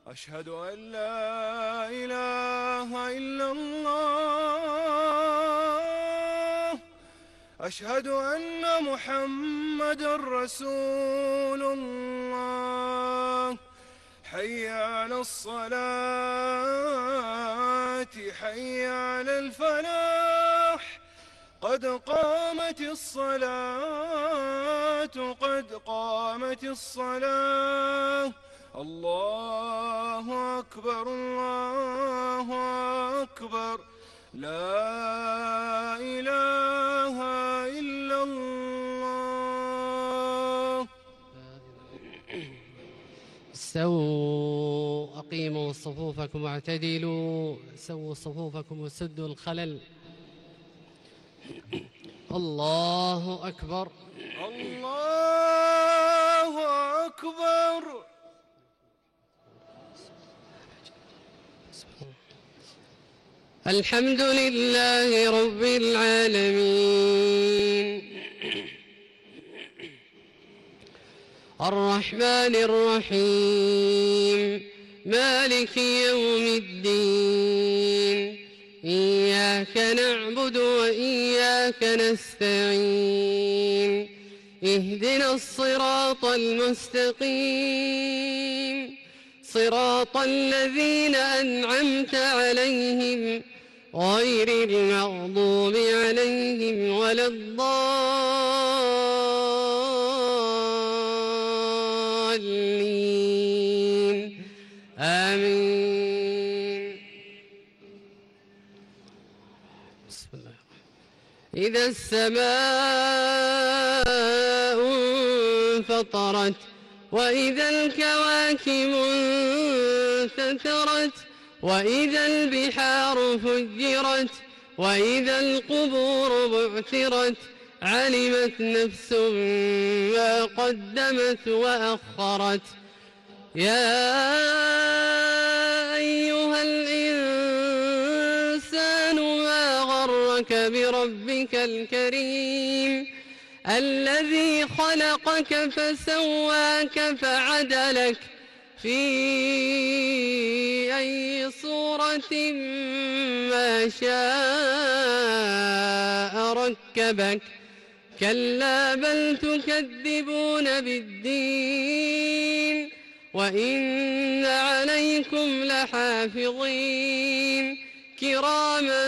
أشهد أن لا إله إلا الله. أشهد أن محمدًا رسول الله. حي على الصلاة، حي على الفلاح. قد قامت الصلاة، قد قامت الصلاة. الله أكبر، الله أكبر. لا إله إلا الله. استووا، أقيموا صفوفكم واعتدلوا، سووا صفوفكم وسدوا الخلل. الله أكبر، الله أكبر. الحمد لله رب العالمين، الرحمن الرحيم، مالك يوم الدين. إياك نعبد وإياك نستعين، اهدنا الصراط المستقيم، صراط الذين أنعمت عليهم غير المغضوب عليهم ولا الضالين. آمين. بسم الله. إذا السماء انفطرت وإذا الكواكب انتثرت وإذا البحار فجرت وإذا القبور بعثرت علمت نفس ما قدمت وأخرت. يا أيها الإنسان ما غرك بربك الكريم الذي خلقك فسواك فعدلك في أي صورة ما شاء ركبك. كلا بل تكذبون بالدين وإن عليكم لحافظين كراما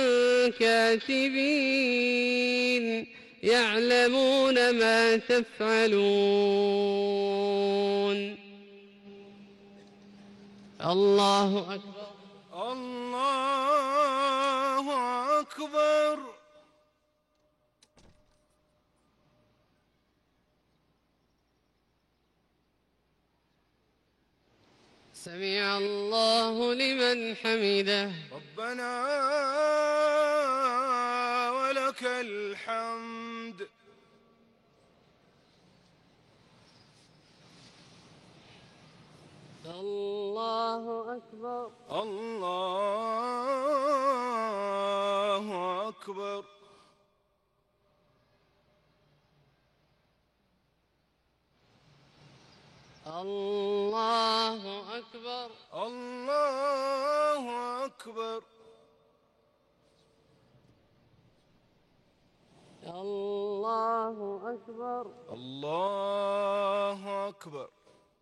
كاتبين يعلمون ما تفعلون. الله أكبر، الله أكبر. سمع الله لمن حمده. ربنا ولك الحمد. الله أكبر، الله أكبر. الله أكبر، الله أكبر. الله أكبر، الله أكبر.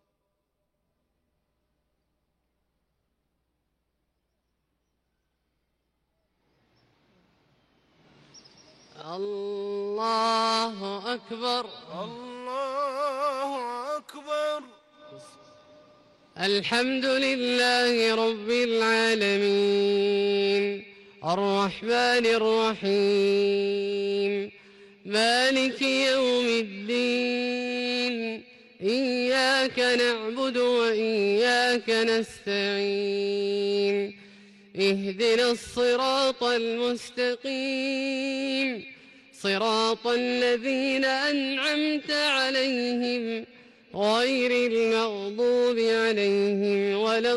الله أكبر، الله أكبر. الحمد لله رب العالمين، الرحمن الرحيم، مالك يوم الدين. إياك نعبد وإياك نستعين، اهدنا الصراط المستقيم، صراط الذين أنعمت عليهم غير المغضوب عليهم ولا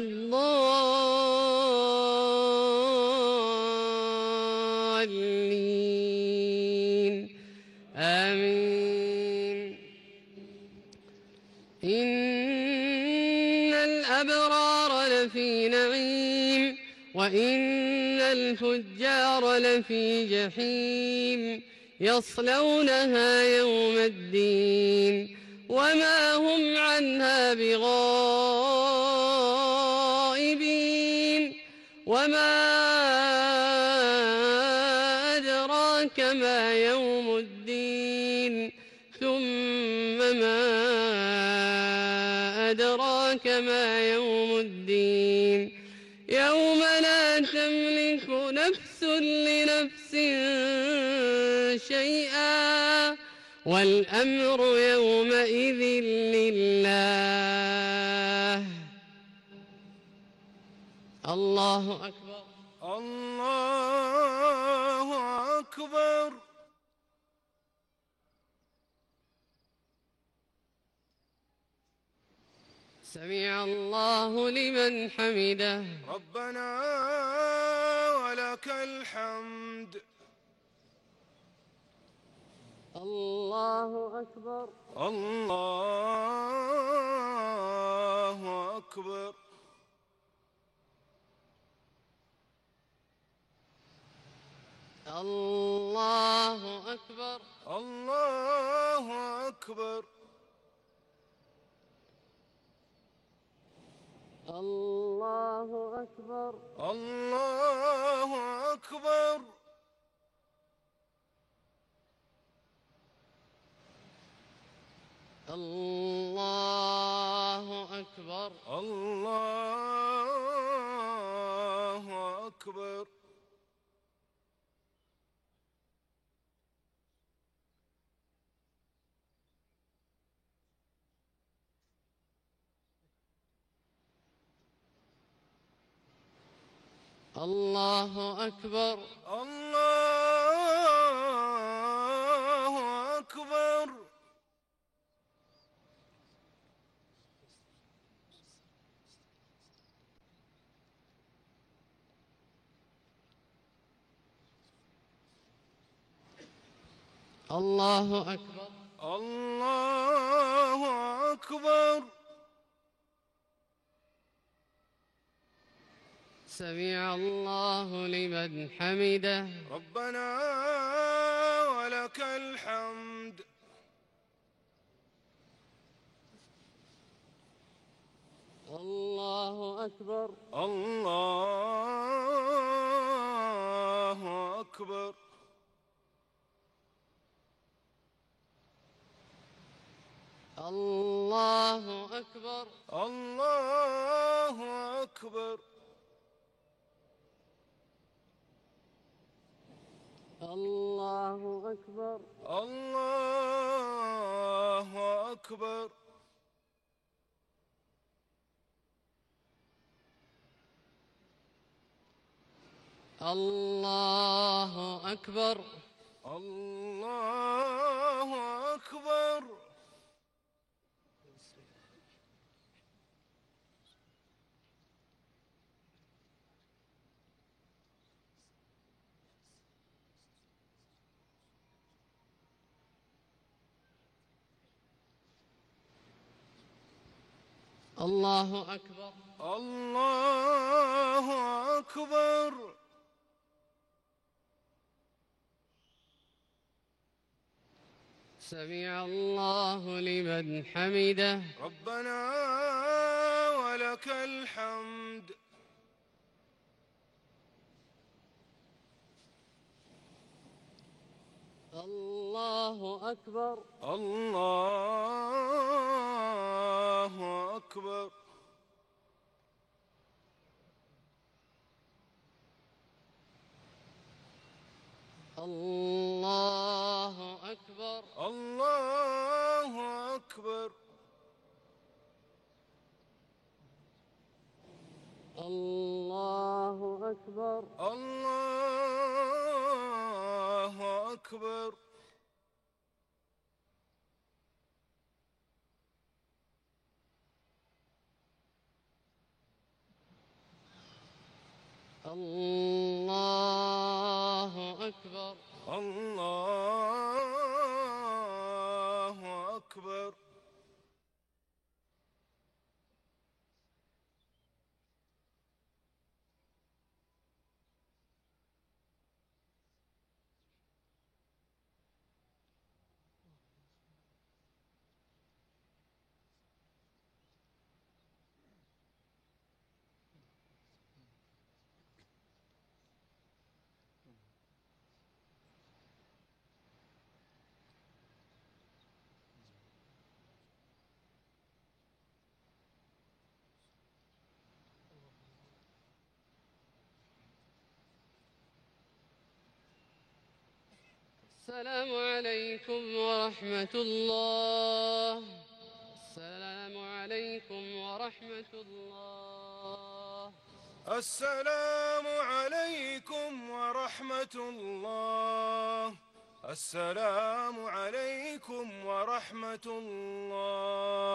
الضالين. آمين. إن الأبرار لفي نعيم وإن الفجار لفي جحيم يصلونها يوم الدين وما هم عنها بغائبين وما أدراك ما يوم الدين ثم ما أدراك ما يوم الدين يوم لا تملك نفس لنفس شيئا والأمر يومئذ لله. الله أكبر. الله أكبر. سمع الله لمن حمده. ربنا ولك الحمد. الله أكبر. الله أكبر. الله أكبر. الله أكبر. الله أكبر. الله أكبر. الله أكبر. الله أكبر. الله أكبر. الله أكبر. الله أكبر. الله أكبر. سمع الله لمن حمده. ربنا ولك الحمد. الله أكبر. الله أكبر. الله أكبر. الله أكبر. الله أكبر. الله أكبر. الله أكبر. الله أكبر. الله أكبر. الله أكبر. سمع الله لمن حمده. ربنا ولك الحمد. الله أكبر. الله أكبر. الله أكبر. الله أكبر. الله أكبر. الله أكبر. الله أكبر. الله أكبر. السلام عليكم ورحمة الله. السلام عليكم ورحمة الله. السلام عليكم ورحمة الله. السلام عليكم ورحمة الله.